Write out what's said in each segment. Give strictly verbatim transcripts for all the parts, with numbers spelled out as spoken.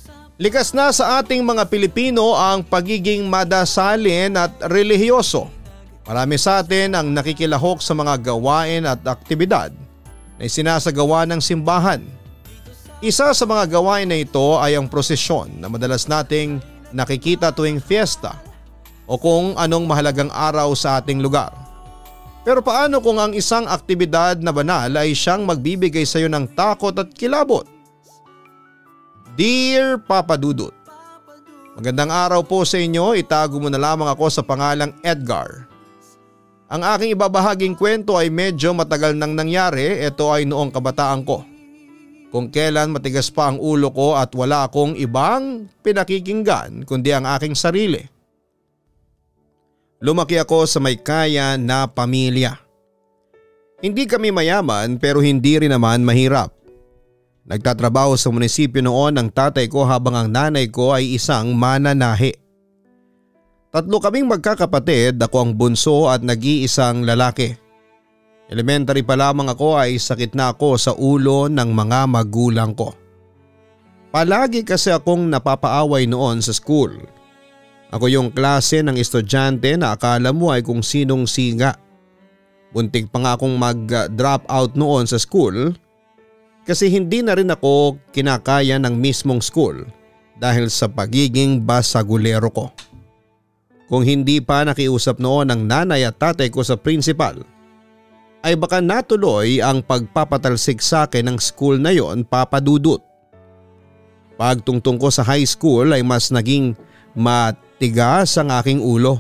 Likas na sa ating mga Pilipino ang pagiging madasalin at relihiyoso. Marami sa atin ang nakikilahok sa mga gawain at aktibidad na isinasagawa ng simbahan. Isa sa mga gawain na ito ay ang prosesyon na madalas nating nakikita tuwing fiesta o kung anong mahalagang araw sa ating lugar. Pero paano kung ang isang aktibidad na banal ay siyang magbibigay sa iyo ng takot at kilabot? Dear Papa Dudut, magandang araw po sa inyo. Itago mo na lamang ako sa pangalang Edgar. Ang aking ibabahaging kwento ay medyo matagal nang nangyari. Ito ay noong kabataan ko. Kung kailan matigas pa ang ulo ko at wala akong ibang pinakikinggan kundi ang aking sarili. Lumaki ako sa may kaya na pamilya. Hindi kami mayaman pero hindi rin naman mahirap. Nagtatrabaho sa munisipyo noon ang tatay ko habang ang nanay ko ay isang mananahi. Tatlo kaming magkakapatid, ako ang bunso at nag-iisang lalaki. Elementary pa lamang ako ay sakit na ako sa ulo ng mga magulang ko. Palagi kasi akong napapaaway noon sa school. Ako yung klase ng estudyante na akala mo ay kung sinong siga. Buntik pa nga akong mag-drop out noon sa school kasi hindi na rin ako kinakaya ng mismong school dahil sa pagiging basagulero ko. Kung hindi pa nakiusap noon ang nanay at tatay ko sa principal, ay baka natuloy ang pagpapatalsik sa akin ng school na yon, Papa Dudut. Pagtungtong ko sa high school ay mas naging matigas ang aking ulo.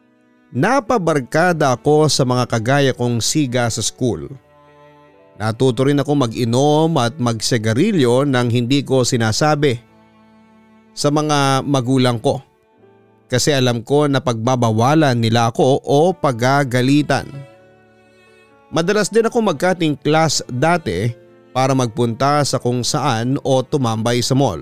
Napabarkada ako sa mga kagaya kong siga sa school. Natuto rin ako mag-inom at magsigarilyo nang hindi ko sinasabi sa mga magulang ko. Kasi alam ko na pagbabawalan nila ako o pagagalitan. Madalas din ako mag-cutting class dati para magpunta sa kung saan o tumambay sa mall.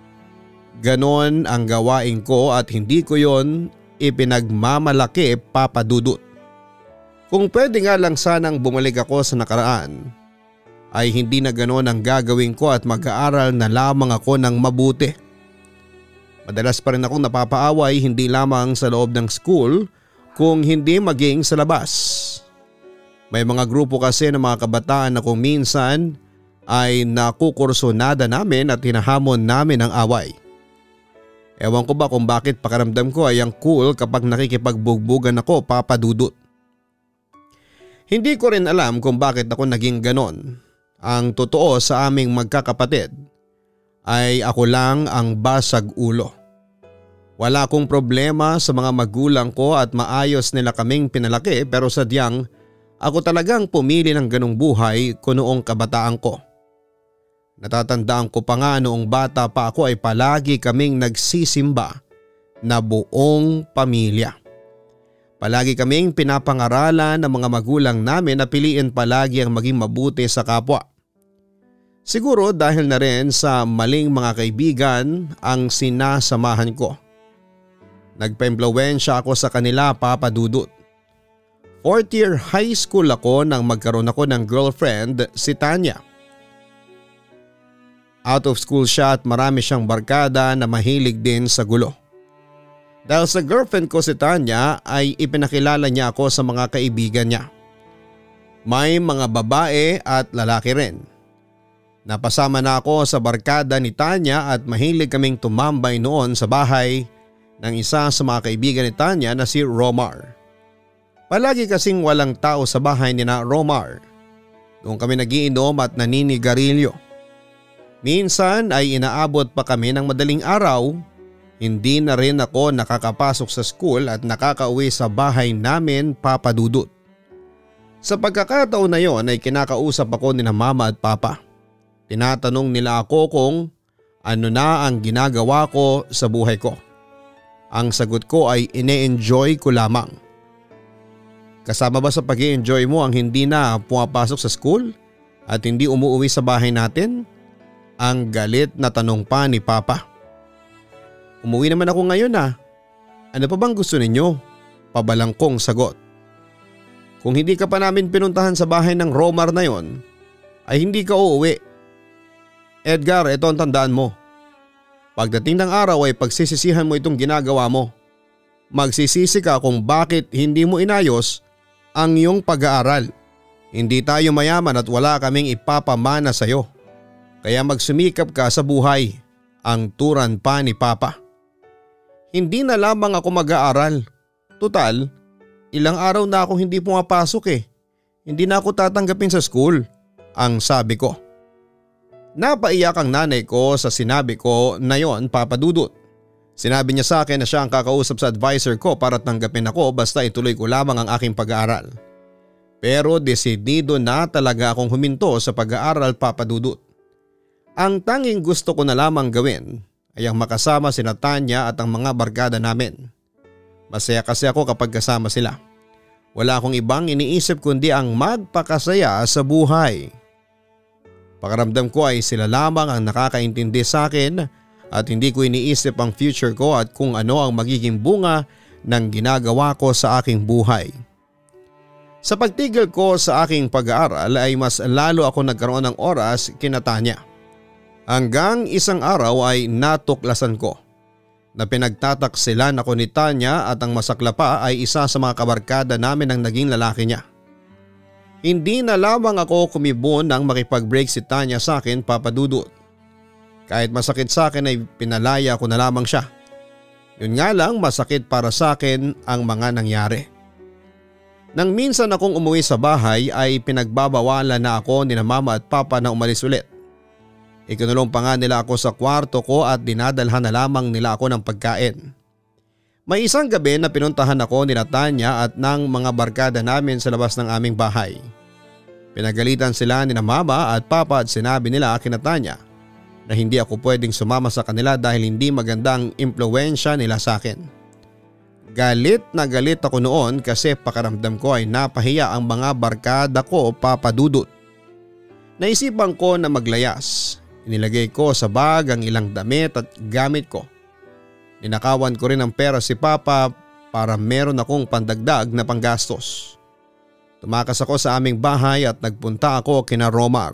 Ganon ang gawain ko at hindi ko yon ipinagmamalaki, Papa Dudut. Kung pwede nga lang sanang bumalik ako sa nakaraan, ay hindi na ganon ang gagawin ko at mag-aaral na lamang ako ng mabuti. Madalas pa rin akong napapaaway hindi lamang sa loob ng school kung hindi maging sa labas. May mga grupo kasi ng mga kabataan na kung minsan ay nakukursonada namin at hinahamon namin ang away. Ewan ko ba kung bakit pakiramdam ko ay ang cool kapag nakikipagbugbugan ako, Papa Dudut. Hindi ko rin alam kung bakit ako naging ganon. Ang totoo sa aming magkakapatid ay ako lang ang basag ulo. Wala akong problema sa mga magulang ko at maayos nila kaming pinalaki pero sadyang ako talagang pumili ng ganong buhay ko noong kabataan ko. Natatandaan ko pa nga noong bata pa ako ay palagi kaming nagsisimba na buong pamilya. Palagi kaming pinapangaralan ng mga magulang namin na piliin palagi ang maging mabuti sa kapwa. Siguro dahil na rin sa maling mga kaibigan ang sinasamahan ko. Nagpa-impluwensya ako sa kanila, Papa Dudut. Fourth year high school ako nang magkaroon ako ng girlfriend, si Tanya. Out of school siya at marami siyang barkada na mahilig din sa gulo. Dahil sa girlfriend ko si Tanya ay ipinakilala niya ako sa mga kaibigan niya. May mga babae at lalaki rin. Napasama na ako sa barkada ni Tanya at mahilig kaming tumambay noon sa bahay ng isa sa mga kaibigan ni Tanya na si Romar. Palagi kasing walang tao sa bahay ni na Romar. Doon kami nagiinom at naninigarilyo. Minsan ay inaabot pa kami ng madaling araw. Hindi na rin ako nakakapasok sa school at nakakauwi sa bahay namin, Papa Dudut. Sa pagkakataon na yon ay kinakausap ako ni na Mama at Papa. Tinatanong nila ako kung ano na ang ginagawa ko sa buhay ko. Ang sagot ko ay ine-enjoy ko lamang. Kasama ba sa pag-i-enjoy mo ang hindi na pumapasok sa school at hindi umuwi sa bahay natin? Ang galit na tanong pa ni Papa. Umuwi naman ako ngayon ah. Ano pa bang gusto ninyo? Pabalangkong sagot. Kung hindi ka pa namin pinuntahan sa bahay ng Romar na yon, ay hindi ka uuwi. Edgar, ito ang tandaan mo. Pagdating ng araw ay pagsisisihan mo itong ginagawa mo. Magsisisi ka kung bakit hindi mo inayos ang iyong pag-aaral. Hindi tayo mayaman at wala kaming ipapamana sa iyo. Kaya magsumikap ka sa buhay, ang turan pa ni Papa. Hindi na lamang ako mag-aaral. Tutal, ilang araw na ako hindi pumapasok eh. Hindi na ako tatanggapin sa school, ang sabi ko. Napaiyak ang nanay ko sa sinabi ko na yon, Papa Dudut. Sinabi niya sa akin na siya ang kakausap sa advisor ko para tanggapin ako basta ituloy ko lamang ang aking pag-aaral. Pero desidido na talaga akong huminto sa pag-aaral, Papa Dudut. Ang tanging gusto ko na lamang gawin ay ang makasama sina Tanya at ang mga barkada namin. Masaya kasi ako kapag kasama sila. Wala akong ibang iniisip kundi ang magpakasaya sa buhay. Pakiramdam ko ay sila lamang ang nakakaintindi sa akin at hindi ko iniisip ang future ko at kung ano ang magiging bunga ng ginagawa ko sa aking buhay. Sa pagtigil ko sa aking pag-aaral ay mas lalo ako nagkaroon ng oras kina Tanya. Hanggang isang araw ay natuklasan ko na pinagtataksilan ako ni Tanya at ang masakla pa ay isa sa mga kabarkada namin ang naging lalaki niya. Hindi na lamang ako kumibon nang makipag-break si Tanya sa akin, Papa Dudut. Kahit masakit sa akin ay pinalaya ko na lamang siya. Yun nga lang masakit para sa akin ang mga nangyari. Nang minsan akong umuwi sa bahay ay pinagbabawalan na ako ni na Mama at Papa na umalis ulit. Ikinulong pa nga nila ako sa kwarto ko at dinadalhan na lamang nila ako ng pagkain. May isang gabi na pinuntahan ako ni Tanya at ng mga barkada namin sa labas ng aming bahay. Pinagalitan sila ni na Mama at Papa at sinabi nila kina Tanya na hindi ako pwedeng sumama sa kanila dahil hindi maganda ang impluwensya nila sa akin. Galit na galit ako noon kasi pakaramdam ko ay napahiya ang mga barkada ko, Papa Dudut. Naisipan ko na maglayas. Inilagay ko sa bag ang ilang damit at gamit ko. Ninakawan ko rin ng pera si Papa para meron akong pandagdag na panggastos. Tumakas ako sa aming bahay at nagpunta ako kina Romar.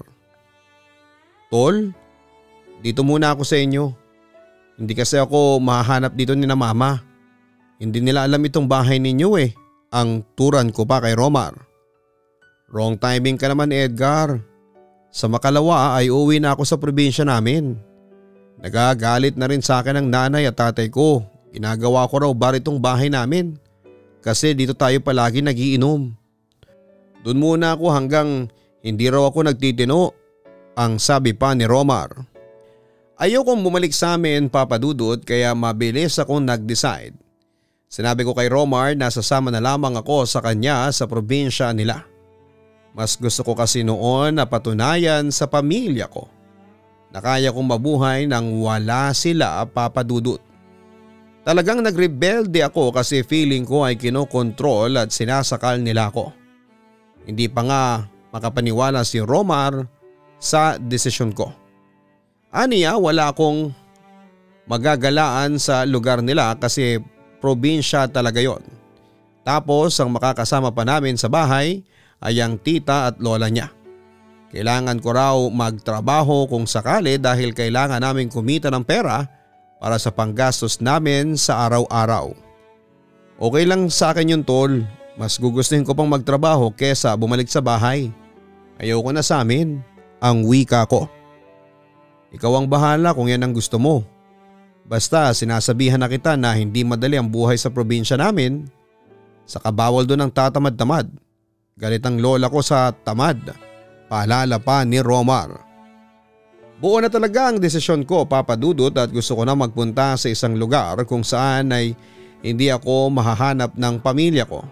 Tol, dito muna ako sa inyo. Hindi kasi ako mahahanap dito ni na Mama. Hindi nila alam itong bahay ninyo eh. Ang turan ko pa kay Romar. Wrong timing ka naman, Edgar. Sa makalawa ay uwi na ako sa probinsya namin. Nagagalit na rin sa akin ang nanay at tatay ko. Ginagawa ko raw bar itong bahay namin. Kasi dito tayo palagi nagiinom. Doon muna ako hanggang hindi raw ako nagtitino, ang sabi pa ni Romar. Ayokong bumalik sa amin, Papa Dudut, kaya mabilis akong nag-decide. Sinabi ko kay Romar na sasama na lamang ako sa kanya sa probinsya nila. Mas gusto ko kasi noon na patunayan sa pamilya ko na kaya kong mabuhay nang wala sila, Papa Dudut. Talagang nagrebelde ako kasi feeling ko ay kinokontrol at sinasakal nila ako. Hindi pa nga makapaniwala si Romar sa desisyon ko. Aniya, wala akong magagalaan sa lugar nila kasi probinsya talaga yon. Tapos ang makakasama pa namin sa bahay ay ang tita at lola niya. Kailangan ko raw magtrabaho kung sakali dahil kailangan namin kumita ng pera para sa panggastos namin sa araw-araw. Okay lang sa akin yun, Tol. Mas gugustuhin ko pang magtrabaho kesa bumalik sa bahay. Ayoko na sa amin, ang wika ko. Ikaw ang bahala kung yan ang gusto mo. Basta sinasabihan na kita na hindi madali ang buhay sa probinsya namin. Saka bawal doon ang tatamad-tamad. Galit ang lola ko sa tamad. Paalala pa ni Romar. Buo na talaga ang desisyon ko, Papa Dudut, at gusto ko na magpunta sa isang lugar kung saan ay hindi ako mahahanap ng pamilya ko.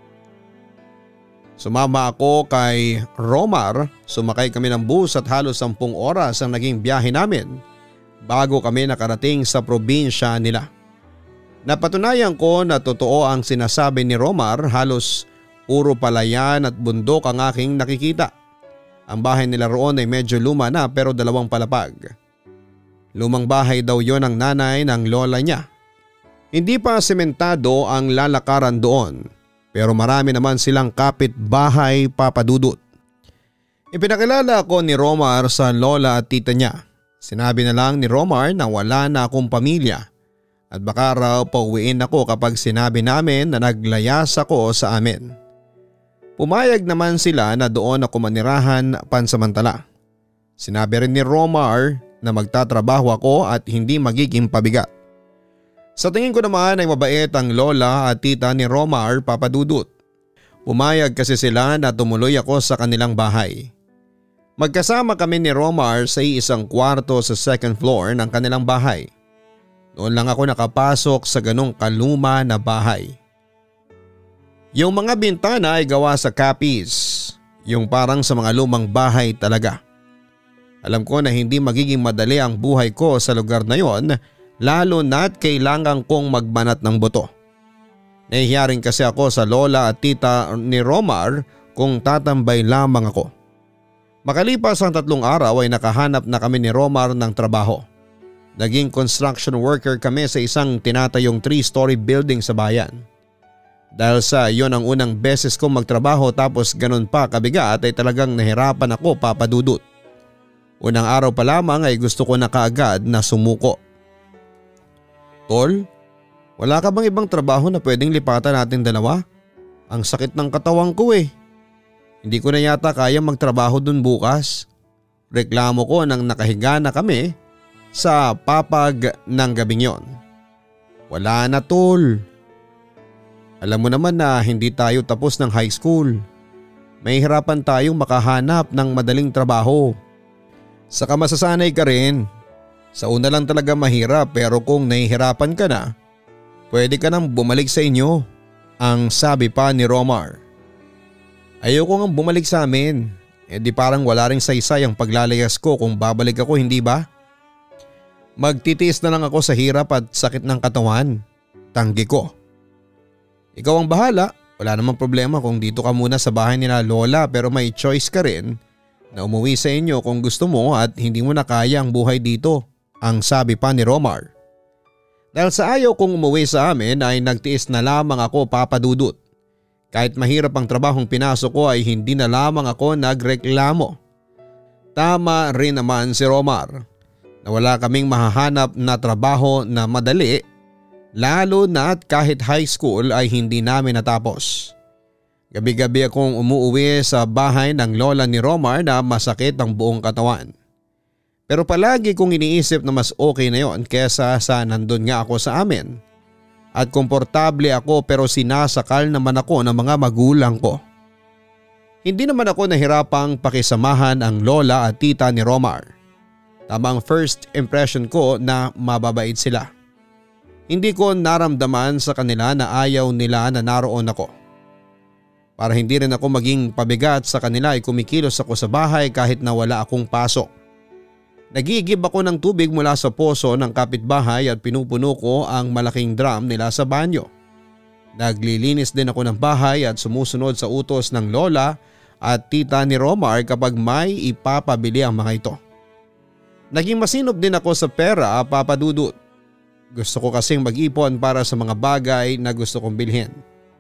Sumama ako kay Romar, sumakay kami ng bus at halos sampung oras ang naging biyahe namin bago kami nakarating sa probinsya nila. Napatunayan ko na totoo ang sinasabi ni Romar, halos puro palayan at bundok ang aking nakikita. Ang bahay nila roon ay medyo luma na pero dalawang palapag. Lumang bahay daw yon ng nanay ng lola niya. Hindi pa sementado ang lalakaran doon pero marami naman silang kapitbahay, Papa Dudut. Ipinakilala ako ni Romar sa lola at tita niya Sinabi na lang ni Romar na wala na akong pamilya at baka raw pauwiin ako kapag sinabi namin na naglayas ako sa amin. Pumayag naman sila na doon ako manirahan pansamantala. Sinabi rin ni Romar na magtatrabaho ako at hindi magiging pabigat. Sa tingin ko naman ay mabait ang lola at tita ni Romar, Papa Dudut. Pumayag kasi sila na tumuloy ako sa kanilang bahay. Magkasama kami ni Romar sa isang kwarto sa second floor ng kanilang bahay. Noon lang ako nakapasok sa ganong kaluma na bahay. Yung mga bintana ay gawa sa kapis, yung parang sa mga lumang bahay talaga. Alam ko na hindi magiging madali ang buhay ko sa lugar na yon, lalo na't kailangan kong magbanat ng buto. Nahihiya rin kasi ako sa lola at tita ni Romar kung tatambay lamang ako. Makalipas ang tatlong araw ay nakahanap na kami ni Romar ng trabaho. Naging construction worker kami sa isang tinatayong three-story building sa bayan. Dahil sa yon ang unang beses ko magtrabaho tapos ganun pa kabigat ay talagang nahirapan ako, Papa Dudut. Unang araw pa lamang ay gusto ko na kaagad na sumuko. Tol, wala ka bang ibang trabaho na pwedeng lipatan natin dalawa? Ang sakit ng katawan ko eh. Hindi ko na yata kaya magtrabaho dun bukas. Reklamo ko nang nakahiga na kami sa papag ng gabing yon. Wala na, tol. Alam mo naman na hindi tayo tapos ng high school. May hirapan tayong makahanap ng madaling trabaho. Saka masasanay ka rin. Sa una lang talaga mahirap pero kung nahihirapan ka na, pwede ka nang bumalik sa inyo, ang sabi pa ni Romar. Ayoko ngang bumalik sa amin. E di parang wala ring saysay ang paglalayas ko kung babalik ako, hindi ba? Magtitiis na lang ako sa hirap at sakit ng katawan. Tanggi ko. Ikaw ang bahala, wala namang problema kung dito ka muna sa bahay nila lola pero may choice ka rin na umuwi sa inyo kung gusto mo at hindi mo na kaya ang buhay dito, ang sabi pa ni Romar. Dahil sa ayaw kong umuwi sa amin ay nagtiis na lamang ako, Papa Dudut. Kahit mahirap ang trabahong pinasok ko ay hindi na lamang ako nagreklamo. Tama rin naman si Romar na wala kaming mahahanap na trabaho na madali. Lalo na at kahit high school ay hindi namin natapos. Gabi-gabi akong umuwi sa bahay ng lola ni Romar na masakit ang buong katawan. Pero palagi kong iniisip na mas okay na yon kesa sa nandun nga ako sa amin. At komportable ako pero sinasakal naman ako ng mga magulang ko. Hindi naman ako nahirapang pakisamahan ang lola at tita ni Romar. Tamang first impression ko na mababait sila. Hindi ko naramdaman sa kanila na ayaw nila na naroon ako. Para hindi rin ako maging pabigat sa kanila ay kumikilos ako sa bahay kahit na wala akong pasok. Nagigib ako ng tubig mula sa poso ng kapitbahay at pinupuno ko ang malaking drum nila sa banyo. Naglilinis din ako ng bahay at sumusunod sa utos ng lola at tita ni Romar kapag may ipapabili ang mga ito. Naging masinop din ako sa pera, Papa Dudut. Gusto ko kasing mag-ipon para sa mga bagay na gusto kong bilhin.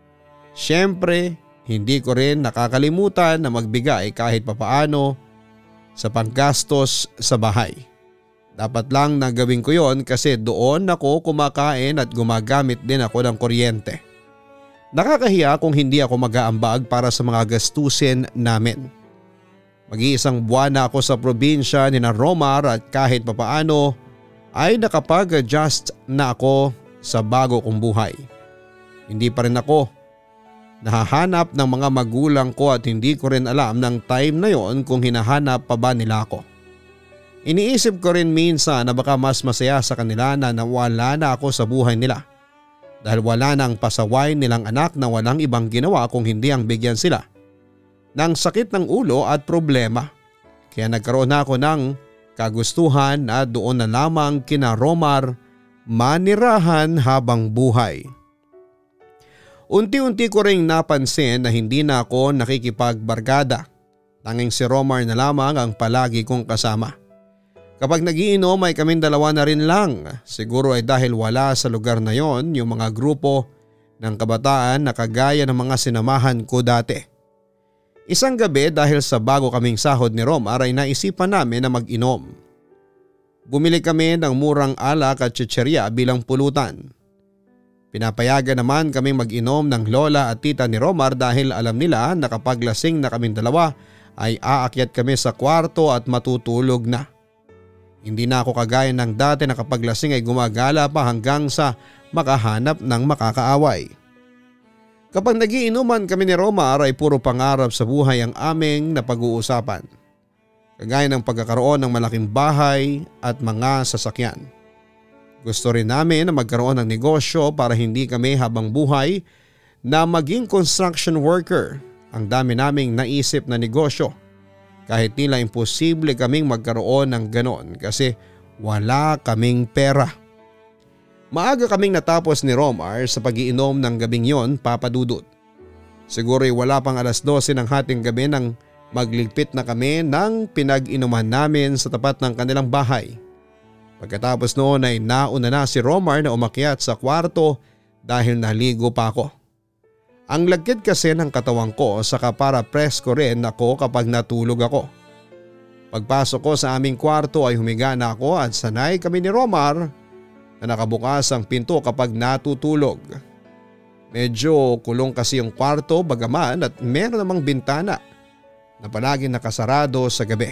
Siyempre, hindi ko rin nakakalimutan na magbigay kahit papaano sa panggastos sa bahay. Dapat lang na gawin ko yon kasi doon ako kumakain at gumagamit din ako ng kuryente. Nakakahiya kung hindi ako mag-aambag para sa mga gastusin namin. Mag-iisang buwan na ako sa probinsya ni na Romar at kahit papaano ay nakapag-adjust na ako sa bago kong buhay. Hindi pa rin ako nahahanap ng mga magulang ko at hindi ko rin alam ng time na yon kung hinahanap pa ba nila ako. Iniisip ko rin minsan na baka mas masaya sa kanila na nawala na ako sa buhay nila. Dahil wala na ang pasaway nilang anak na walang ibang ginawa kung hindi ang bigyan sila ng sakit ng ulo at problema. Kaya nagkaroon na ako ng kagustuhan na doon na lamang kina Romar manirahan habang buhay. Unti-unti ko ring napansin na hindi na ako nakikipagbarkada. Tanging si Romar na lamang ang palagi kong kasama. Kapag nagiinom ay kaming dalawa na rin lang. Siguro ay dahil wala sa lugar na yon yung mga grupo ng kabataan na kagaya ng mga sinamahan ko dati. Isang gabi dahil sa bago kaming sahod ni Romar ay naisipan namin na mag-inom. Bumili kami ng murang alak at chicherya bilang pulutan. Pinapayagan naman kaming mag-inom ng lola at tita ni Romar dahil alam nila na kapag lasing na kaming dalawa ay aakyat kami sa kwarto at matutulog na. Hindi na ako kagaya ng dati na kapag lasing ay gumagala pa hanggang sa makahanap ng makakaaway. Kapag nagiinuman kami ni Romar ay puro pangarap sa buhay ang aming napag-uusapan. Kagaya ng pagkakaroon ng malaking bahay at mga sasakyan. Gusto rin namin na magkaroon ng negosyo para hindi kami habang buhay na maging construction worker. Ang dami naming naisip na negosyo. Kahit nila imposible kaming magkaroon ng ganon kasi wala kaming pera. Maaga kaming natapos ni Romar sa pag-iinom ng gabing yon, Papa Dudut. Siguro'y wala pang alas dose ng hating gabi nang magligpit na kami ng pinag-inuman namin sa tapat ng kanilang bahay. Pagkatapos noon ay nauna na si Romar na umakyat sa kwarto dahil naligo pa ako. Ang lagkit kasi ng katawan ko saka para presko rin ako kapag natulog ako. Pagpasok ko sa aming kwarto ay humiga na ako at sanay kami ni Romar na nakabukas ang pinto kapag natutulog. Medyo kulong kasi yung kwarto bagaman at meron namang bintana na palaging nakasarado sa gabi.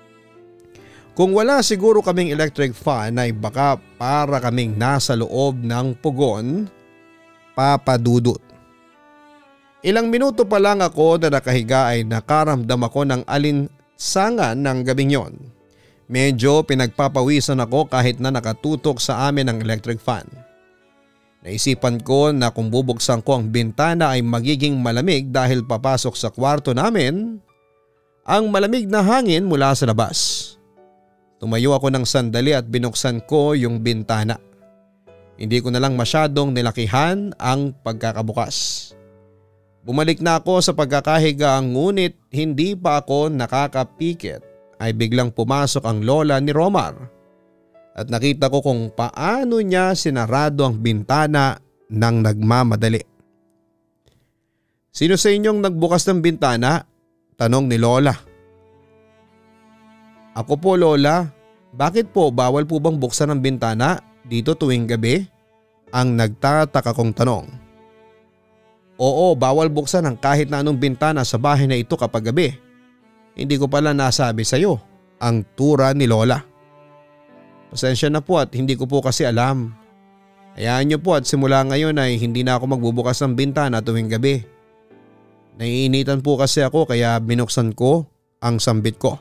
Kung wala siguro kaming electric fan ay baka para kaming nasa loob ng pugon, Papa Dudut. Ilang minuto pa lang ako na nakahiga ay nakaramdam ako ng alinsangan ng gabing yon. Medyo pinagpapawisan ako kahit na nakatutok sa amin ang electric fan. Naisipan ko na kung bubuksan ko ang bintana ay magiging malamig dahil papasok sa kwarto namin ang malamig na hangin mula sa labas. Tumayo ako ng sandali at binuksan ko yung bintana. Hindi ko na lang masyadong nilakihan ang pagkakabukas. Bumalik na ako sa pagkakahiga ngunit hindi pa ako nakakapikit ay biglang pumasok ang lola ni Romar. At nakita ko kung paano niya sinarado ang bintana nang nagmamadali. "Sino sa inyong nagbukas ng bintana?" tanong ni Lola. "Ako po, Lola. Bakit po, bawal po bang buksan ang bintana dito tuwing gabi?" ang nagtataka kong tanong. "Oo, bawal buksan ang kahit na anong bintana sa bahay na ito kapag gabi. Hindi ko pala nasabi sa iyo," ang tura ni Lola. "Pasensya na po at hindi ko po kasi alam. Hayaan niyo po at simula ngayon ay hindi na ako magbubukas ng bintana tuwing gabi. Naiinitan po kasi ako kaya binuksan ko ang sambit ko."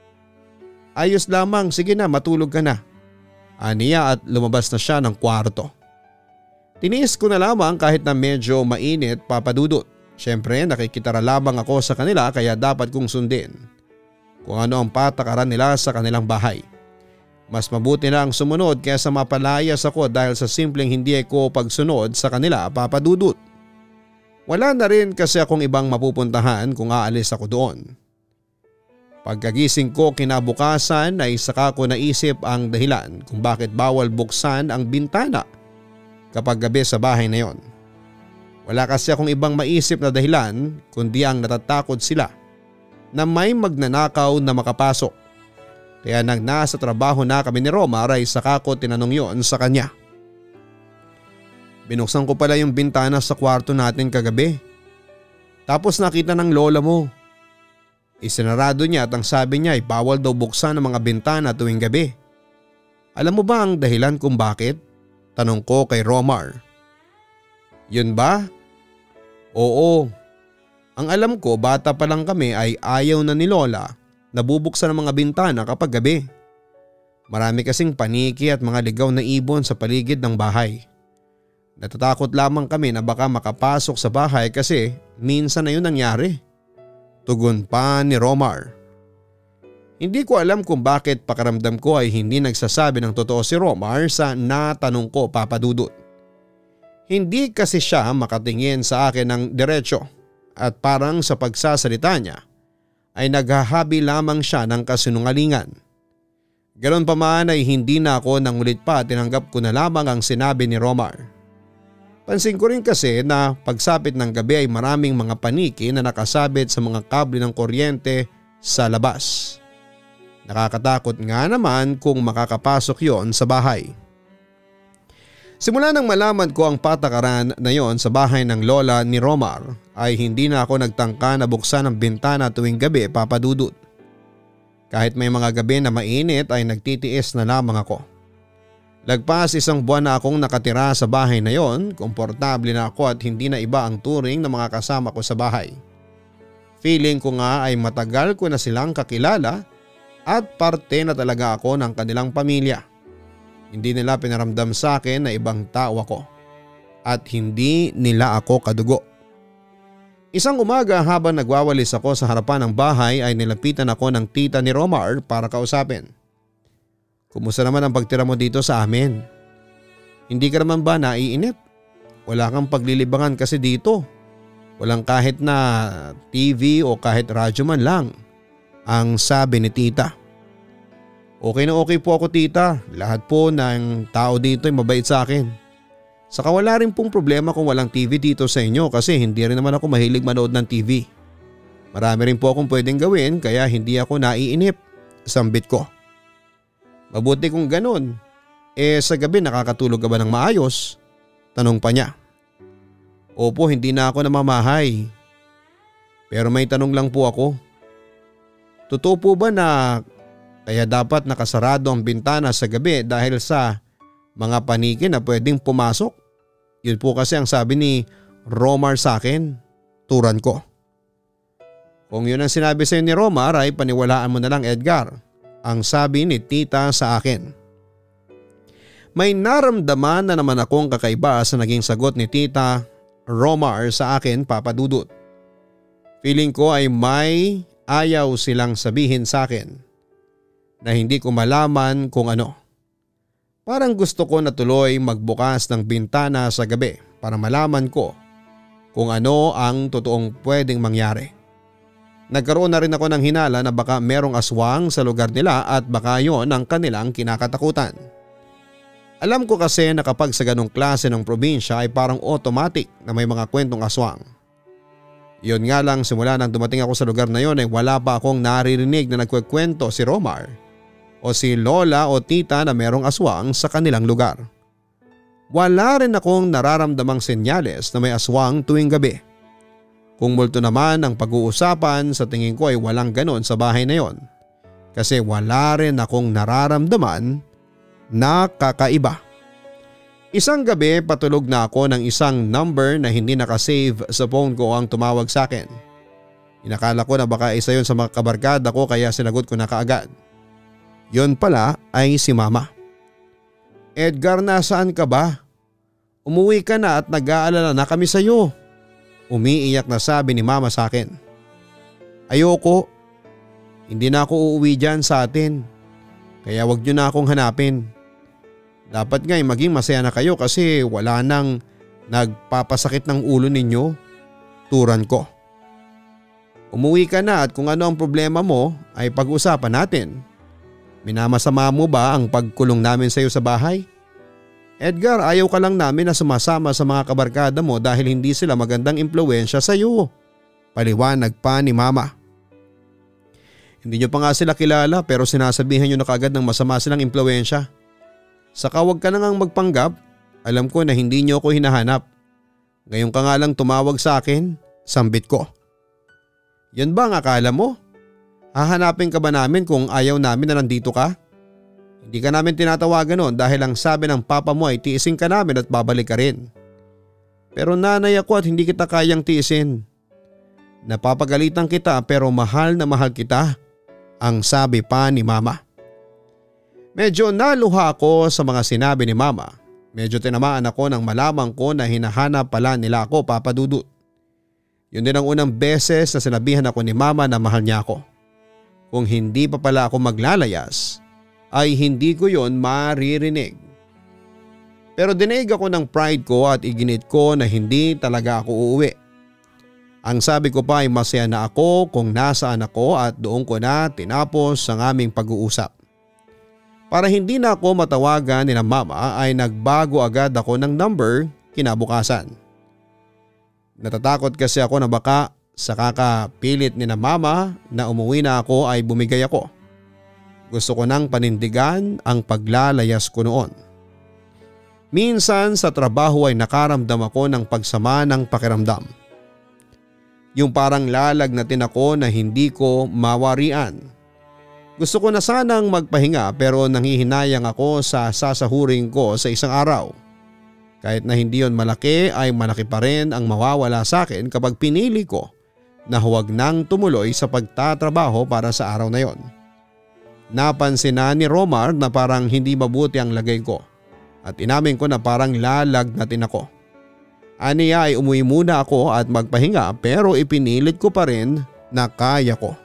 "Ayos lamang, sige na matulog ka na," aniya at lumabas na siya ng kwarto. Tiniis ko na lamang kahit na medyo mainit, Papa Dudut. Siyempre nakikitara lamang ako sa kanila kaya dapat kong sundin kung ano ang patakaran nila sa kanilang bahay. Mas mabuti na ang sumunod kaysa mapalayas ako dahil sa simpleng hindi ko pagsunod sa kanila, Papa Dudut. Wala na rin kasi akong ibang mapupuntahan kung aalis ako doon. Pagkagising ko kinabukasan ay saka ko naisip ang dahilan kung bakit bawal buksan ang bintana kapag gabi sa bahay na yon. Wala kasi akong ibang maisip na dahilan kundi ang natatakot sila na may magnanakaw na makapasok. Kaya nang nasa trabaho na kami ni Romar ay saka ko tinanong yon sa kanya. "Binuksan ko pala yung bintana sa kwarto natin kagabi. Tapos nakita ng lola mo. Isinarado niya at ang sabi niya ay bawal daw buksan ang mga bintana tuwing gabi. Alam mo ba ang dahilan kung bakit?" tanong ko kay Romar. "Yun ba?" "Oo. Ang alam ko bata pa lang kami ay ayaw na ni Lola na bubuksan ang mga bintana kapag gabi. Marami kasing paniki at mga ligaw na ibon sa paligid ng bahay. Natatakot lamang kami na baka makapasok sa bahay kasi minsan na yun nangyari," tugon pa ni Romar. Hindi ko alam kung bakit pakaramdam ko ay hindi nagsasabi ng totoo si Romar sa natanong ko, Papa Dudut. Hindi kasi siya makatingin sa akin ng diretsyo at parang sa pagsasalita niya ay naghahabi lamang siya ng kasinungalingan. Ganon pa man ay hindi na ako nangulit pa at tinanggap ko na lamang ang sinabi ni Romar. Pansin ko rin kasi na pagsapit ng gabi ay maraming mga paniki na nakasabit sa mga kable ng kuryente sa labas. Nakakatakot nga naman kung makakapasok yon sa bahay. Simula nang malaman ko ang patakaran na yon sa bahay ng lola ni Romar ay hindi na ako nagtangka na buksan ang bintana tuwing gabi, Papa Dudut. Kahit may mga gabi na mainit ay nagtitiis na lamang ako. Lagpas isang buwan na akong nakatira sa bahay na yon, komportable na ako at hindi na iba ang turing ng mga kasama ko sa bahay. Feeling ko nga ay matagal ko na silang kakilala at parte na talaga ako ng kanilang pamilya. Hindi nila pinaramdam sa akin na ibang tao ako at hindi nila ako kadugo. Isang umaga habang nagwawalis ako sa harapan ng bahay ay nilapitan ako ng tita ni Romar para kausapin. Kumusta naman ang pagtira mo dito sa amin? Hindi ka naman ba naiinip? Wala kang paglilibangan kasi dito. Walang kahit na T V o kahit radyo man lang, ang sabi ni tita. Okay na okay po ako, tita. Lahat po ng tao dito ay mabait sa akin. Saka wala rin pong problema kung walang T V dito sa inyo kasi hindi rin naman ako mahilig manood ng T V. Marami rin po akong pwedeng gawin kaya hindi ako naiinip, sambit ko. Mabuti kung ganun. Eh sa gabi nakakatulog ka ba ng maayos? Tanong pa niya. Opo, hindi na ako namamahay. Pero may tanong lang po ako. Totoo po ba na kaya dapat nakasarado ang bintana sa gabi dahil sa mga paniki na pwedeng pumasok? Yun po kasi ang sabi ni Romar sa akin, turan ko. Kung yun ang sinabi sa ni Romar ay paniwalaan mo na lang, Edgar, ang sabi ni tita sa akin. May naramdaman na naman akong kakaiba sa naging sagot ni tita Romar sa akin, Papa Dudut. Feeling ko ay may ayaw silang sabihin sa akin na hindi ko malaman kung ano. Parang gusto ko na tuloy magbukas ng bintana sa gabi para malaman ko kung ano ang totoong pwedeng mangyari. Nagkaroon na rin ako ng hinala na baka merong aswang sa lugar nila at baka yon ang kanilang kinakatakutan. Alam ko kasi na kapag sa ganong klase ng probinsya ay parang automatic na may mga kwentong aswang. Yun nga lang, simula nang dumating ako sa lugar na yon ay wala pa akong naririnig na nagkukwento si Romar o si lola o tita na merong aswang sa kanilang lugar. Wala rin akong nararamdamang senyales na may aswang tuwing gabi. Kung multo naman ang pag-uusapan, sa tingin ko ay walang ganon sa bahay na yon. Kasi wala rin akong nararamdaman na kakaiba. Isang gabi patulog na ako ng isang number na hindi nakasave sa phone ko ang tumawag sa akin. Inakala ko na baka isa yon sa mga kabarkada ko kaya sinagot ko na kaagad. Yon pala ay si Mama. Edgar, nasaan ka ba? Umuwi ka na at nag-aalala na kami sa iyo. Umiiyak na sabi ni Mama sa akin. Ayoko. Hindi na ako uuwi dyan sa atin. Kaya wag niyo na akong hanapin. Dapat nga ay maging masaya na kayo kasi wala nang nagpapasakit ng ulo ninyo. Turan ko. Umuwi ka na at kung ano ang problema mo ay pag-usapan natin. Minamasama mo ba ang pagkulong namin sa iyo sa bahay? Edgar, ayaw ka lang namin na sumasama sa mga kabarkada mo dahil hindi sila magandang impluwensya sa iyo. Paliwanag pa ni Mama. Hindi nyo pa nga sila kilala pero sinasabihan nyo na kaagad ng masama silang impluwensya. Saka wag ka na ngang magpanggap, alam ko na hindi nyo ako hinahanap. Ngayon ka nga lang tumawag sa akin, sambit ko. Yan ba ang akala mo? Hahanapin ka ba namin kung ayaw namin na nandito ka? Hindi ka namin tinatawagan noon dahil ang sabi ng papa mo ay tiisin ka namin at babalik ka rin. Pero nanay ako at hindi kita kayang tiisin. Napapagalitan kita pero mahal na mahal kita, ang sabi pa ni Mama. Medyo naluha ako sa mga sinabi ni Mama. Medyo tinamaan ako nang malaman ko na hinahanap pala nila ako, Papa Dudut. Yun din ang unang beses na sinabihan ako ni Mama na mahal niya ako. Kung hindi pa pala ako maglalayas, ay hindi ko yon maririnig. Pero dinaig ako ng pride ko at iginit ko na hindi talaga ako uuwi. Ang sabi ko pa ay masaya na ako kung nasaan ako at doon ko na tinapos ang aming pag-uusap. Para hindi na ako matawagan ni na Mama ay nagbago agad ako ng number kinabukasan. Natatakot kasi ako na baka sa kakapilit ni na Mama na umuwi na ako ay bumigay ako. Gusto ko nang panindigan ang paglalayas ko noon. Minsan sa trabaho ay nakaramdam ako ng pagsama ng pakiramdam. Yung parang lalagnatin ako na hindi ko mawarian. Gusto ko na sanang magpahinga pero nanghihinayang ako sa sasahuring ko sa isang araw. Kahit na hindi yon malaki ay malaki pa rin ang mawawala sa akin kapag pinili ko na huwag nang tumuloy sa pagtatrabaho para sa araw na yon. Napansin na ni Romar na parang hindi mabuti ang lagay ko at inamin ko na parang lalagnatin ako. Aniya ay umuwi muna ako at magpahinga pero ipinilit ko pa rin na kaya ko.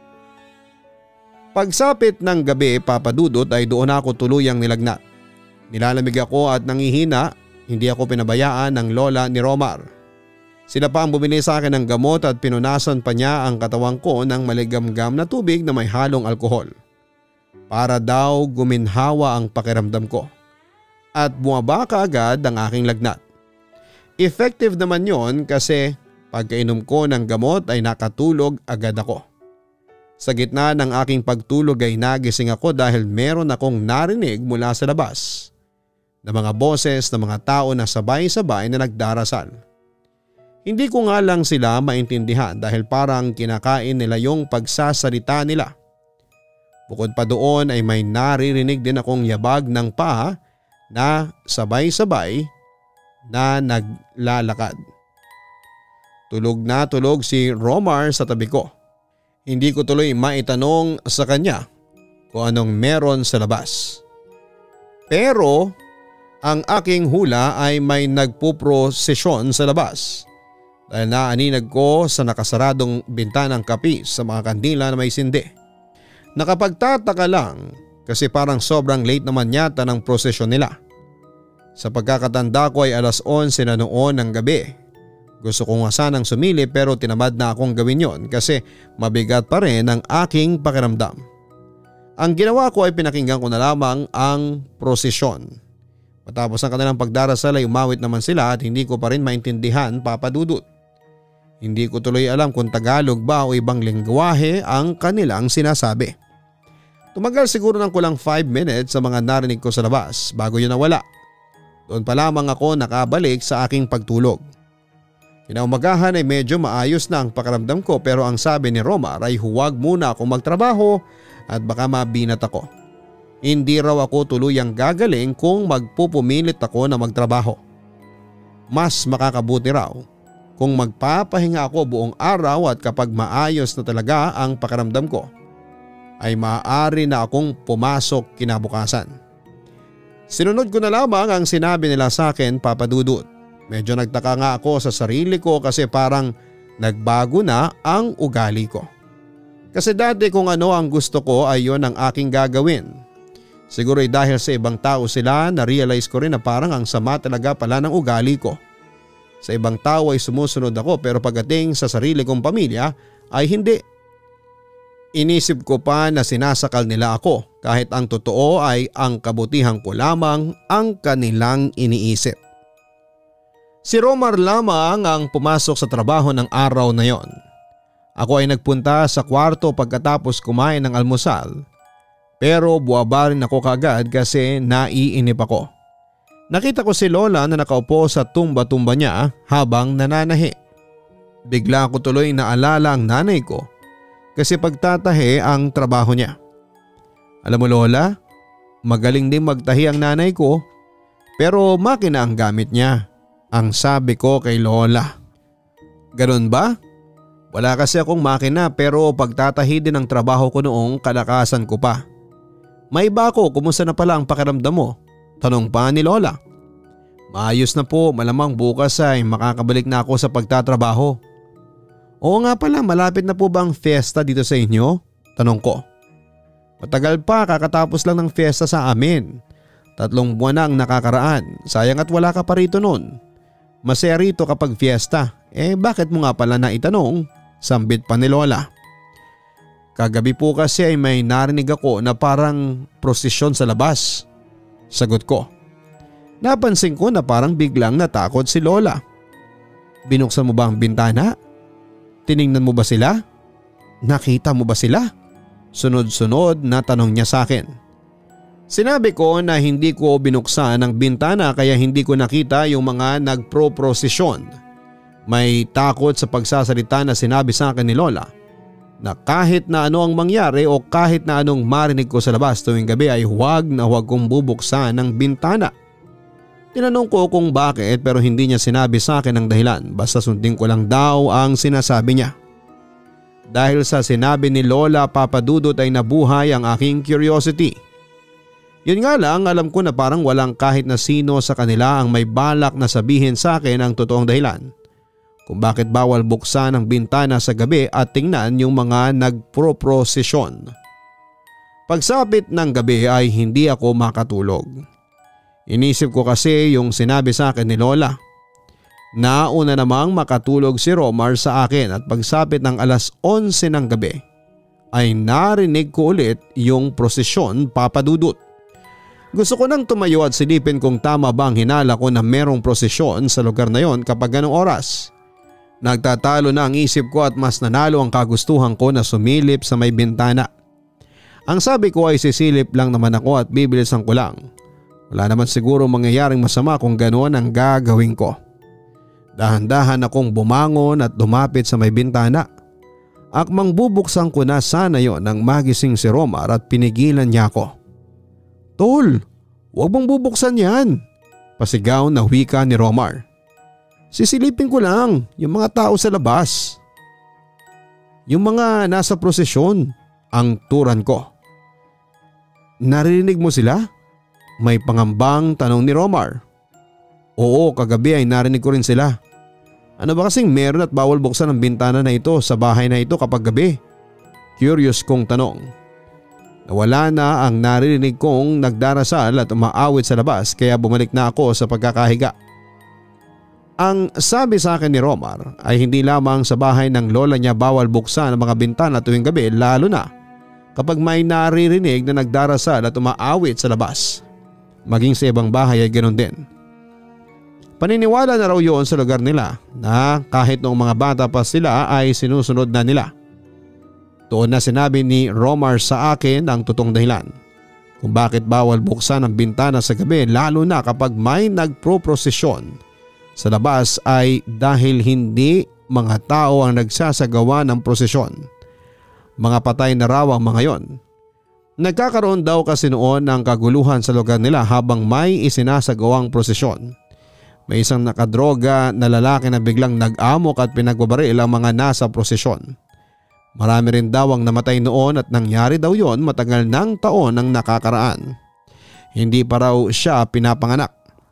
Pagsapit ng gabi, Papa Dudut, ay doon ako tuluyang nilagnat. Nilalamig ako at nangihina. Hindi ako pinabayaan ng lola ni Romar. Sila pa ang bumili sa akin ng gamot at pinunasan pa niya ang katawan ko ng maligamgam na tubig na may halong alkohol. Para daw guminhawa ang pakiramdam ko. At bumaba kaagad ang aking lagnat. Effective naman yon kasi pagkainom ko ng gamot ay nakatulog agad ako. Sa gitna ng aking pagtulog ay nagising ako dahil meron akong narinig mula sa labas na mga boses ng mga tao na sabay-sabay na nagdarasal. Hindi ko nga lang sila maintindihan dahil parang kinakain nila yung pagsasalita nila. Bukod pa doon ay may naririnig din akong yabag ng paa na sabay-sabay na naglalakad. Tulog na tulog si Romar sa tabi ko. Hindi ko tuloy maitanong sa kanya kung anong meron sa labas. Pero ang aking hula ay may nagpuprosesyon sa labas dahil naaninag ko sa nakasaradong bintanang kapis sa mga kandila na may sindi. Nakapagtataka lang kasi parang sobrang late naman yata ng prosesyon nila. Sa pagkakatanda ko ay alas onse na noon ng gabi. Gusto ko nga sanang sumili pero tinamad na akong gawin yon kasi mabigat pa rin ang aking pakiramdam. Ang ginawa ko ay pinakinggan ko na lamang ang prosesyon. Matapos ang kanilang pagdarasal ay umawit naman sila at hindi ko pa rin maintindihan, Papa Dudut. Hindi ko tuloy alam kung Tagalog ba o ibang lengguwahe ang kanilang sinasabi. Tumagal siguro ng kulang five minutes sa mga narinig ko sa labas bago yun nawala. Doon pa lamang ako nakabalik sa aking pagtulog. Kinaumagahan ay medyo maayos na ang pakiramdam ko pero ang sabi ni Romar ay huwag muna akong magtrabaho at baka mabinat ako. Hindi raw ako tuluyang gagaling kung magpupumilit ako na magtrabaho. Mas makakabuti raw kung magpapahinga ako buong araw at kapag maayos na talaga ang pakiramdam ko ay maaari na akong pumasok kinabukasan. Sinunod ko na lamang ang sinabi nila sa akin, Papa Dudut. Medyo nagtaka nga ako sa sarili ko kasi parang nagbago na ang ugali ko. Kasi dati kung ano ang gusto ko ay yon ang aking gagawin. Siguro ay dahil sa ibang tao sila na-realize ko rin na parang ang sama talaga pala ng ugali ko. Sa ibang tao ay sumusunod ako pero pagdating sa sarili kong pamilya ay hindi. Inisip ko pa na sinasakal nila ako kahit ang totoo ay ang kabutihan ko lamang ang kanilang iniisip. Si Romar lamang ang pumasok sa trabaho ng araw na yon. Ako ay nagpunta sa kwarto pagkatapos kumain ng almusal. Pero buwaba rin ako kagad kasi naiinip ako. Nakita ko si Lola na nakaupo sa tumba-tumba niya habang nananahi. Bigla ko tuloy naalala ang nanay ko kasi pagtatahi ang trabaho niya. Alam mo Lola, magaling din magtahi ang nanay ko pero makina ang gamit niya. Ang sabi ko kay Lola. Ganun ba? Wala kasi akong makina pero pagtatahi din ang trabaho ko noong kalakasan ko pa. May iba ako, kumusta na pala ang pakiramdam mo? Tanong pa ni Lola. Maayos na po, malamang bukas ay makakabalik na ako sa pagtatrabaho. Oo nga pala, malapit na po ba ang fiesta dito sa inyo? Tanong ko. Matagal pa, kakatapos lang ng fiesta sa amin. Tatlong buwan na ang nakakaraan, sayang at wala ka pa rito noon. Masaya rito kapag fiesta, eh bakit mo nga pala na itanong? Sambit pa ni Lola. Kagabi po kasi ay may narinig ako na parang prosesyon sa labas. Sagot ko. Napansin ko na parang biglang natakot si Lola. Binuksan mo ba ang bintana? Tiningnan mo ba sila? Nakita mo ba sila? sunod-sunod na tanong niya sa akin. Sinabi ko na hindi ko binuksan ang bintana kaya hindi ko nakita yung mga nagpro-prosesyon. May takot sa pagsasalita na sinabi sa akin ni Lola na kahit na ano ang mangyari o kahit na anong marinig ko sa labas tuwing gabi ay huwag na huwag kong bubuksan ang bintana. Tinanong ko kung bakit pero hindi niya sinabi sa akin ang dahilan, basta sundin ko lang daw ang sinasabi niya. Dahil sa sinabi ni Lola Papa Dudut ay nabuhay ang aking curiosity. Yun nga lang, alam ko na parang walang kahit na sino sa kanila ang may balak na sabihin sa akin ang totoong dahilan kung bakit bawal buksan ang bintana sa gabi at tingnan yung mga nagpro-prosesyon. Pagsapit ng gabi ay hindi ako makatulog. Inisip ko kasi yung sinabi sa akin ni Lola. Nauna namang makatulog si Romar sa akin at pagsapit ng alas onse ng gabi ay narinig ko ulit yung prosesyon, Papa Dudut. Gusto ko nang tumayo at silipin kung tama ba ang hinala ko na merong prosesyon sa lugar na yon kapag ganong oras. Nagtatalo na ang isip ko at mas nanalo ang kagustuhan ko na sumilip sa may bintana. Ang sabi ko ay sisilip lang naman ako at bibilisan ko lang. Wala naman siguro mangyayaring masama kung ganoon ang gagawin ko. Dahan-dahan akong bumangon at lumapit sa may bintana. Akmang bubuksan ko na sana yon nang magising si Romar at pinigilan niya ako. Tol, huwag mong bubuksan yan, pasigaw na wika ni Romar. Sisilipin ko lang yung mga tao sa labas. Yung mga nasa prosesyon, ang turan ko. Narinig mo sila? May pangambang tanong ni Romar. Oo, kagabi ay narinig ko rin sila. Ano ba kasing meron at bawal buksan ang bintana na ito sa bahay na ito kapag gabi? Curious kong tanong. Nawala na ang naririnig kong nagdarasal at umaawit sa labas kaya bumalik na ako sa pagkakahiga. Ang sabi sa akin ni Romar ay hindi lamang sa bahay ng lola niya bawal buksan ang mga bintana tuwing gabi, lalo na kapag may naririnig na nagdarasal at umaawit sa labas. Maging sa ibang bahay ay ganoon din. Paniniwala na raw yun sa lugar nila na kahit noong mga bata pa sila ay sinusunod na nila. Doon na sinabi ni Romar sa akin ang totoong dahilan kung bakit bawal buksan ang bintana sa gabi, lalo na kapag may nagpro-prosesyon sa labas ay dahil hindi mga tao ang nagsasagawa ng prosesyon. Mga patay na raw ang mga yon. Nagkakaroon daw kasi noon ng kaguluhan sa lugar nila habang may isinasagawang prosesyon. May isang nakadroga na lalaki na biglang nag-amok at pinagbabaril ang mga nasa prosesyon. Marami rin daw ang namatay noon at nangyari daw yon matagal ng taon ang nakakaraan. Hindi pa raw siya pinapanganak.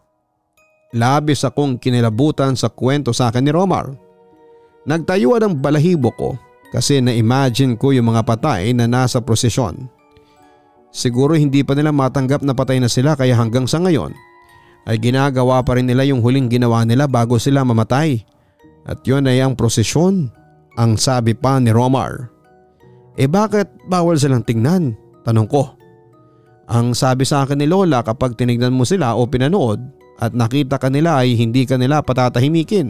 Labis akong kinilabutan sa kwento sa akin ni Romar. Nagtayuan ang balahibo ko kasi na-imagine ko yung mga patay na nasa prosesyon. Siguro hindi pa nila matanggap na patay na sila kaya hanggang sa ngayon ay ginagawa pa rin nila yung huling ginawa nila bago sila mamatay. At yun ay ang prosesyon. Ang sabi pa ni Romar. Eh bakit bawal silang tingnan? Tanong ko. Ang sabi sa akin ni Lola, kapag tinignan mo sila o pinanood at nakita ka nila ay hindi ka nila patatahimikin.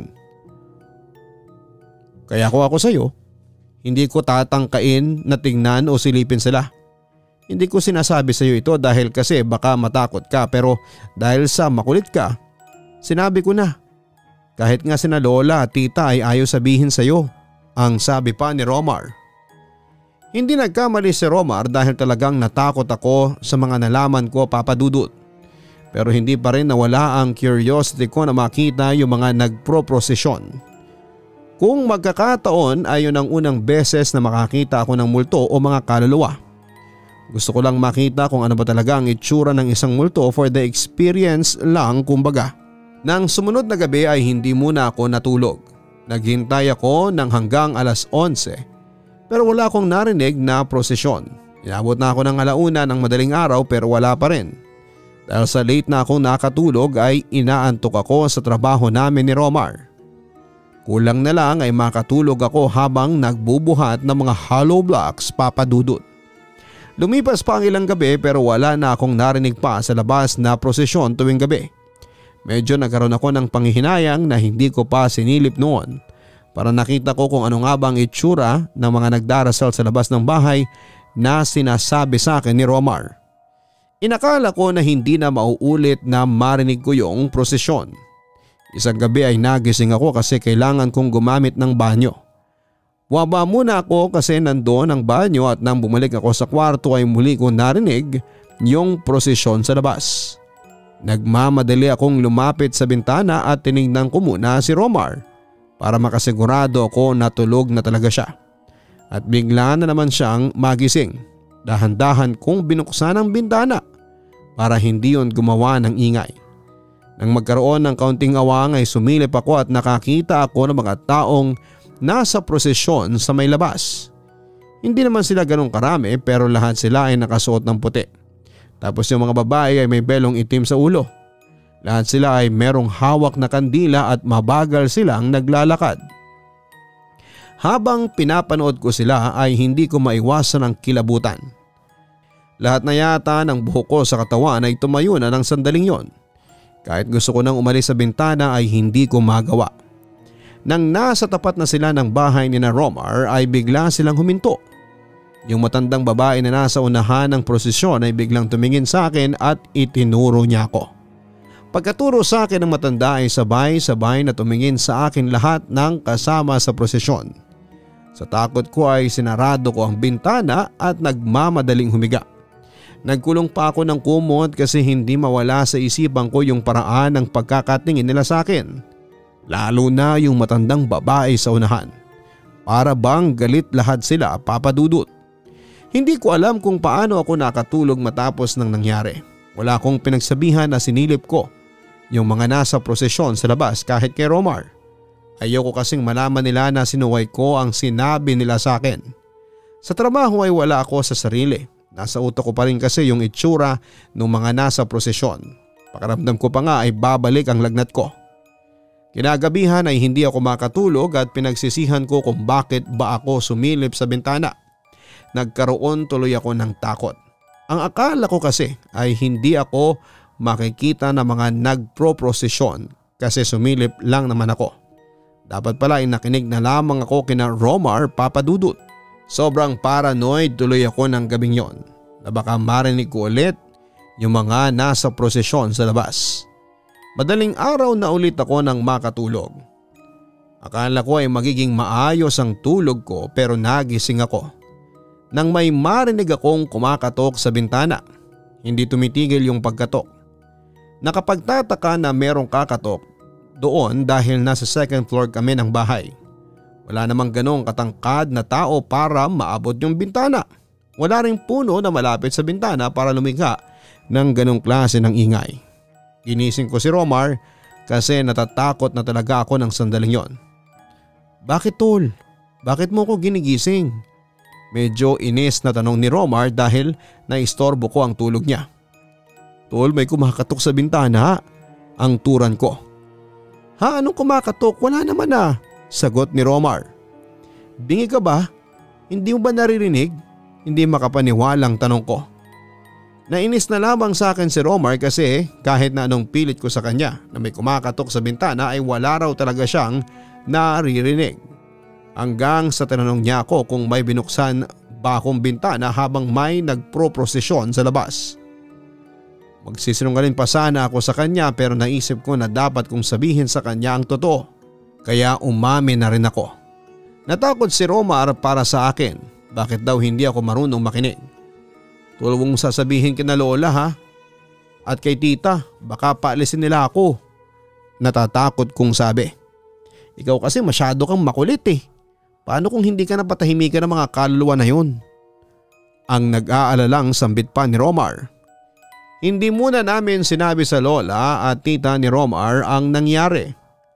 Kaya ko ako sa'yo, hindi ko tatangkain na tingnan o silipin sila. Hindi ko sinasabi sa'yo ito dahil kasi baka matakot ka, pero dahil sa makulit ka, sinabi ko na. Kahit nga sina Lola at tita ay ayaw sabihin sa'yo. Ang sabi pa ni Romar. Hindi nagkamali si Romar dahil talagang natakot ako sa mga nalaman ko, Papa Dudut. Pero hindi pa rin nawala ang curiosity ko na makita yung mga nagpro-prosesyon. Kung magkakataon ay yun ang unang beses na makakita ako ng multo o mga kaluluwa. Gusto ko lang makita kung ano ba talaga ang itsura ng isang multo for the experience lang kumbaga. Nang sumunod na gabi ay hindi muna ako natulog. Naghintay ako ng hanggang alas onse pero wala akong narinig na prosesyon. Inabot na ako ng alauna ng madaling araw pero wala pa rin. Dahil sa late na akong nakatulog ay inaantok ako sa trabaho namin ni Romar. Kulang na lang ay makatulog ako habang nagbubuhat ng mga hollow blocks, Papa Dudut. Lumipas pa ang ilang gabi pero wala na akong narinig pa sa labas na prosesyon tuwing gabi. Medyo nagkaroon ako ng panghihinayang na hindi ko pa sinilip noon para nakita ko kung ano nga bang itsura ng mga nagdarasal sa labas ng bahay na sinasabi sa akin ni Romar. Inakala ko na hindi na mauulit na marinig ko yung prosesyon. Isang gabi ay nagising ako kasi kailangan kong gumamit ng banyo. Waba muna ako kasi nandoon ang banyo at nang bumalik ako sa kwarto ay muli ko narinig yung prosesyon sa labas. Nagmamadali akong lumapit sa bintana at tinignan ko muna si Romar para makasigurado ako na tulog na talaga siya. At bigla na naman siyang magising. Dahan-dahan kong binuksan ang bintana para hindi yon gumawa ng ingay. Nang magkaroon ng kaunting awang ay sumilip ako at nakakita ako ng mga taong nasa prosesyon sa may labas. Hindi naman sila ganong karami pero lahat sila ay nakasuot ng puti. Tapos yung mga babae ay may belong itim sa ulo. Lahat sila ay merong hawak na kandila at mabagal silang naglalakad. Habang pinapanood ko sila ay hindi ko maiwasan ang kilabutan. Lahat na yata ng buhok ko sa katawan ay tumayo na ng sandaling yon. Kahit gusto ko nang umalis sa bintana ay hindi ko magawa. Nang nasa tapat na sila ng bahay ni na Romar ay bigla silang huminto. Yung matandang babae na nasa unahan ng prosesyon ay biglang tumingin sa akin at itinuro niya ako. Pagkaturo sa akin ng matanda ay sabay-sabay na tumingin sa akin lahat ng kasama sa prosesyon. Sa takot ko ay sinarado ko ang bintana at nagmamadaling humiga. Nagkulong pa ako ng kumot kasi hindi mawala sa isipan ko yung paraan ng pagkakatingin nila sa akin. Lalo na yung matandang babae sa unahan. Para bang galit lahat sila, Papa Dudut. Hindi ko alam kung paano ako nakatulog matapos ng nangyari. Wala akong pinagsabihan na sinilip ko yung mga nasa prosesyon sa labas kahit kay Romar. Ayoko kasing malaman nila na sinuway ko ang sinabi nila sa akin. Sa trabaho ay wala ako sa sarili. Nasa utak ko pa rin kasi yung itsura ng mga nasa prosesyon. Pakiramdam ko pa nga ay babalik ang lagnat ko. Kinagabihan ay hindi ako makatulog at pinagsisihan ko kung bakit ba ako sumilip sa bintana. Nagkaroon tuloy ako ng takot. Ang akala ko kasi ay hindi ako makikita ng mga nagpro-prosesyon kasi sumilip lang naman ako. Dapat pala ay nakinig na lamang ako kina Romar, Papa Dudut. Sobrang paranoid tuloy ako ng gabing yon na baka marinig ko ulit yung mga nasa prosesyon sa labas. Madaling araw na ulit ako nang makatulog. Akala ko ay magiging maayos ang tulog ko pero nagising ako. Nang may marinig akong kumakatok sa bintana, hindi tumitigil yung pagkatok. Nakapagtataka na merong kakatok doon dahil nasa second floor kami ng bahay. Wala namang ganong katangkad na tao para maabot yung bintana. Wala ring puno na malapit sa bintana para lumikha ng ganong klase ng ingay. Ginising ko si Romar kasi natatakot na talaga ako ng sandaling yon. Bakit tol? Bakit mo ko ginigising? Medyo inis na tanong ni Romar dahil naistorbo ko ang tulog niya. Tol, may kumakatok sa bintana. Ang turan ko. Ha, anong kumakatok? Wala naman ah. Sagot ni Romar. Bingi ka ba? Hindi mo ba naririnig? Hindi makapaniwalang tanong ko. Nainis na lamang sa akin si Romar kasi kahit na anong pilit ko sa kanya na may kumakatok sa bintana ay wala raw talaga siyang naririnig. Hanggang sa tinanong niya ako kung may binuksan ba akong bintana habang may nagpro-prosesyon sa labas. Magsisinungaling pa sana ako sa kanya pero naisip ko na dapat kong sabihin sa kanya ang totoo. Kaya umamin na rin ako. Natakot si Romar para sa akin. Bakit daw hindi ako marunong makinig? Tulong sasabihin kina Lola ha? At kay tita, baka paalisin nila ako. Natatakot kong sabi. Ikaw kasi masyado kang makulit eh. Paano kung hindi ka napatahimikan ng mga kaluluwa na yun? Ang nag-aalalang sambit pa ni Romar. Hindi muna namin sinabi sa Lola at tita ni Romar ang nangyari.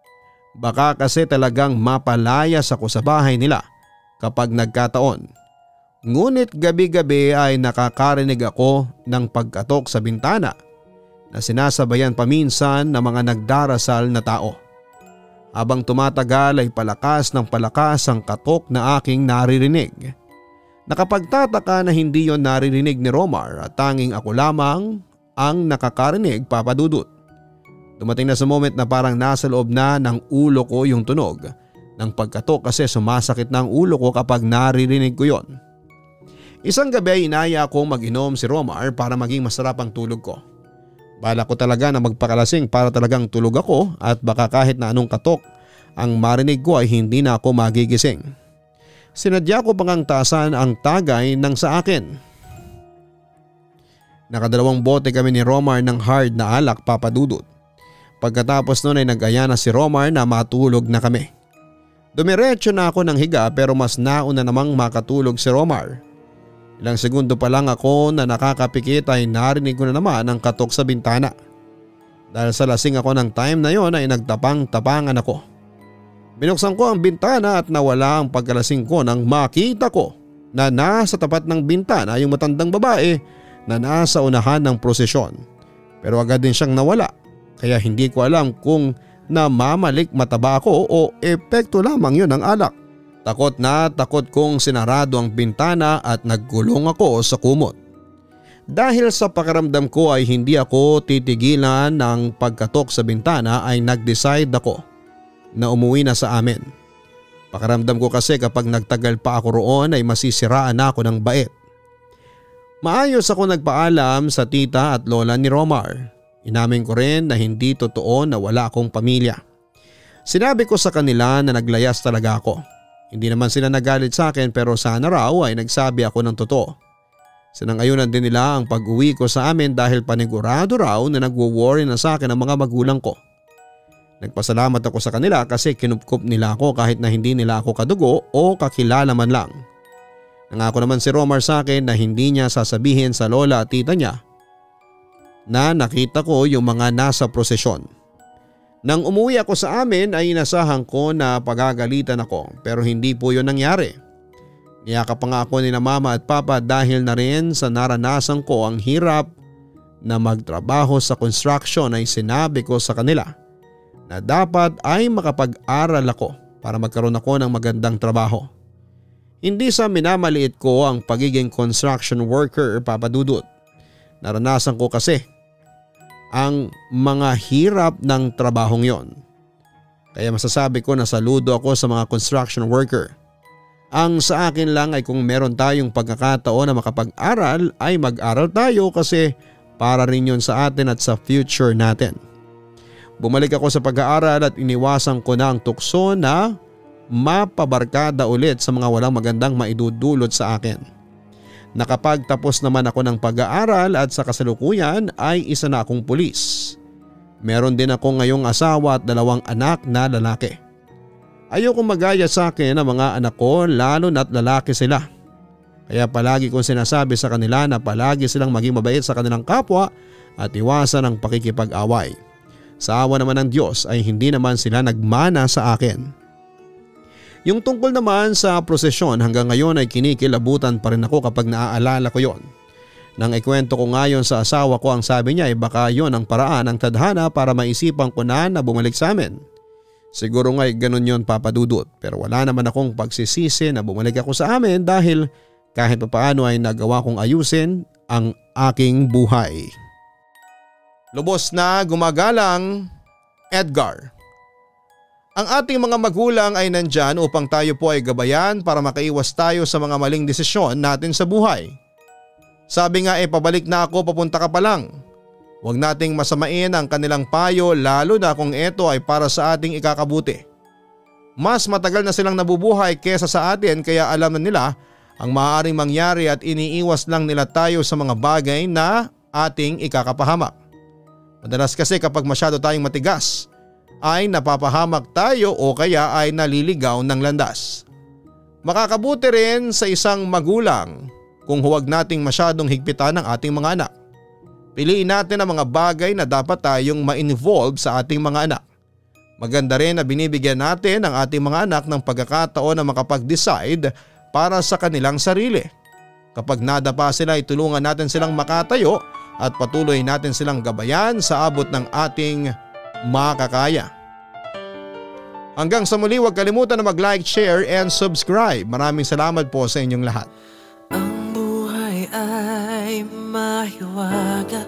Baka kasi talagang mapalayas ako sa bahay nila kapag nagkataon. Ngunit gabi-gabi ay nakakarinig ako ng pagkatok sa bintana na sinasabayan paminsan ng mga nagdarasal na tao. Habang tumatagal ay palakas ng palakas ang katok na aking naririnig. Nakapagtataka na hindi yon naririnig ni Romar at tanging ako lamang ang nakakarinig, Papa Dudut. Dumating na sa moment na parang nasa loob na ng ulo ko yung tunog ng pagkatok kasi sumasakit na ang ulo ko kapag naririnig ko yon. Isang gabi ay inaya akong mag-inom si Romar para maging masarap ang tulog ko. Balak ko talaga na magpakalasing para talagang tulog ako at baka kahit na anong katok ang marinig ko ay hindi na ako magigising. Sinadya ko pang taasan ang tagay ng sa akin. Nakadalawang bote kami ni Romar ng hard na alak, Papa Dudut. Pagkatapos nun ay nag-aya na si Romar na matulog na kami. Dumiretso na ako ng higa pero mas nauna namang makatulog si Romar. Ilang segundo pa lang ako na nakakapikit ay narinig ko na naman ang katok sa bintana. Dahil sa lasing ako ng time na yon ay nagtapang-tapangan ako. Binuksan ko ang bintana at nawala ang pagkalasing ko nang makita ko na nasa tapat ng bintana yung matandang babae na nasa unahan ng prosesyon. Pero agad din siyang nawala kaya hindi ko alam kung namamalik mataba ako o epekto lamang yun ng alak. Takot na takot kong sinarado ang bintana at nagkulong ako sa kumot. Dahil sa pakiramdam ko ay hindi ako titigilan ng pagkatok sa bintana ay nag-decide ako na umuwi na sa amin. Pakiramdam ko kasi kapag nagtagal pa ako roon ay masisiraan na ako ng bait. Maayos ako nagpaalam sa tita at lola ni Romar. Inamin ko rin na hindi totoo na wala akong pamilya. Sinabi ko sa kanila na naglayas talaga ako. Hindi naman sila nagalit sa akin pero sana raw ay nagsabi ako ng totoo. Sinangayunan din nila ang pag-uwi ko sa amin dahil panigurado raw na nagwo-worry na sa akin ang mga magulang ko. Nagpasalamat ako sa kanila kasi kinupkup nila ako kahit na hindi nila ako kadugo o kakilala man lang. Nangako naman si Romar sa akin na hindi niya sasabihin sa lola at tita niya na nakita ko yung mga nasa prosesyon. Nang umuwi ako sa amin ay inasahan ko na pagagalitan ako pero hindi po yun nangyari. Niyakap pa nga ako ni na mama at papa dahil na rin sa naranasan ko ang hirap na magtrabaho sa construction ay sinabi ko sa kanila na dapat ay makapag-aral ako para magkaroon ako ng magandang trabaho. Hindi sa minamaliit ko ang pagiging construction worker, Papa Dudut. Naranasan ko kasi ang mga hirap ng trabahong yon. Kaya masasabi ko na saludo ako sa mga construction worker. Ang sa akin lang ay kung meron tayong pagkakataon na makapag-aral ay mag-aral tayo kasi para rin yun sa atin at sa future natin. Bumalik ako sa pag-aaral at iniwasan ko na ang tukso na mapabarkada ulit sa mga walang magandang maidudulot sa akin. Nakapagtapos naman ako ng pag-aaral at sa kasalukuyan ay isa na akong pulis. Meron din ako ngayong asawa at dalawang anak na lalaki. Ayoko magaya sa akin ang mga anak ko lalo na't lalaki sila. Kaya palagi kong sinasabi sa kanila na palagi silang maging mabait sa kanilang kapwa at iwasan ang pakikipag-away. Sa awa naman ng Diyos ay hindi naman sila nagmana sa akin. Yung tungkol naman sa prosesyon hanggang ngayon ay kinikilabutan pa rin ako kapag naaalala ko yon. Nang ikwento ko ngayon sa asawa ko ang sabi niya ay baka yon ang paraan ng tadhana para maisipan ko na na bumalik sa amin. Siguro nga'y ganun yon, Papa Dudut, pero wala naman akong pagsisisi na bumalik ako sa amin dahil kahit papaano ay nagawa kong ayusin ang aking buhay. Lubos na gumagalang, Edgar. Ang ating mga magulang ay nandyan upang tayo po ay gabayan para makaiwas tayo sa mga maling desisyon natin sa buhay. Sabi nga eh pabalik na ako, papunta ka pa lang. Huwag nating masamain ang kanilang payo lalo na kung ito ay para sa ating ikakabuti. Mas matagal na silang nabubuhay kesa sa atin kaya alam na nila ang maaaring mangyari at iniiwas lang nila tayo sa mga bagay na ating ikakapahamak. Madalas kasi kapag masyado tayong matigas ay napapahamak tayo o kaya ay naliligaw ng landas. Makakabuti rin sa isang magulang kung huwag nating masyadong higpitan ang ating mga anak. Piliin natin ang mga bagay na dapat tayong ma-involve sa ating mga anak. Maganda rin na binibigyan natin ang ating mga anak ng pagkakataon na makapag-decide para sa kanilang sarili. Kapag nadapa sila ay tulungan natin silang makatayo at patuloy natin silang gabayan sa abot ng ating makakaya. Hanggang sa muli, huwag kalimutan na mag-like, share and subscribe. Maraming salamat po sa inyong lahat. Ang buhay ay mahiwaga,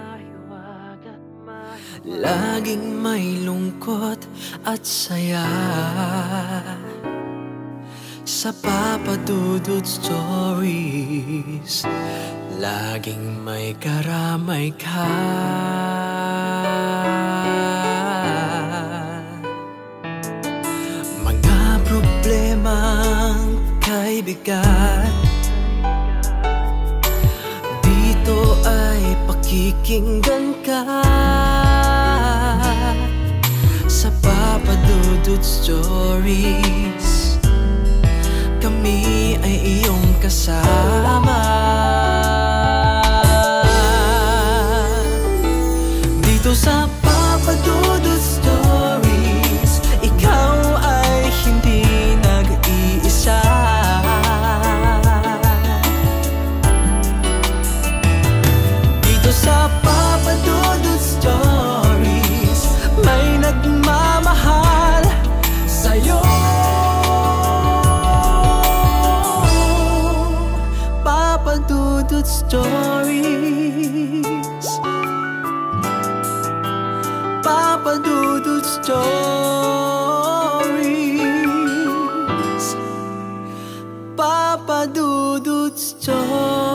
laging may lungkot at saya. sa Papa Dudut Stories. Laging may karamay ka. Mga problemang kay bigat, dito ay pakikinggan ka. Sa Papa Dudut Stories, kami ay iyong kasama. Dito sa Papa Dudut Stories, ikaw ay hindi nag-iisa. Dito sa Papa Dudut Stories, may nagmamahal sa'yo. Papa Dudut Stories, Papa Dudut Stories, Papa Dudut Stories.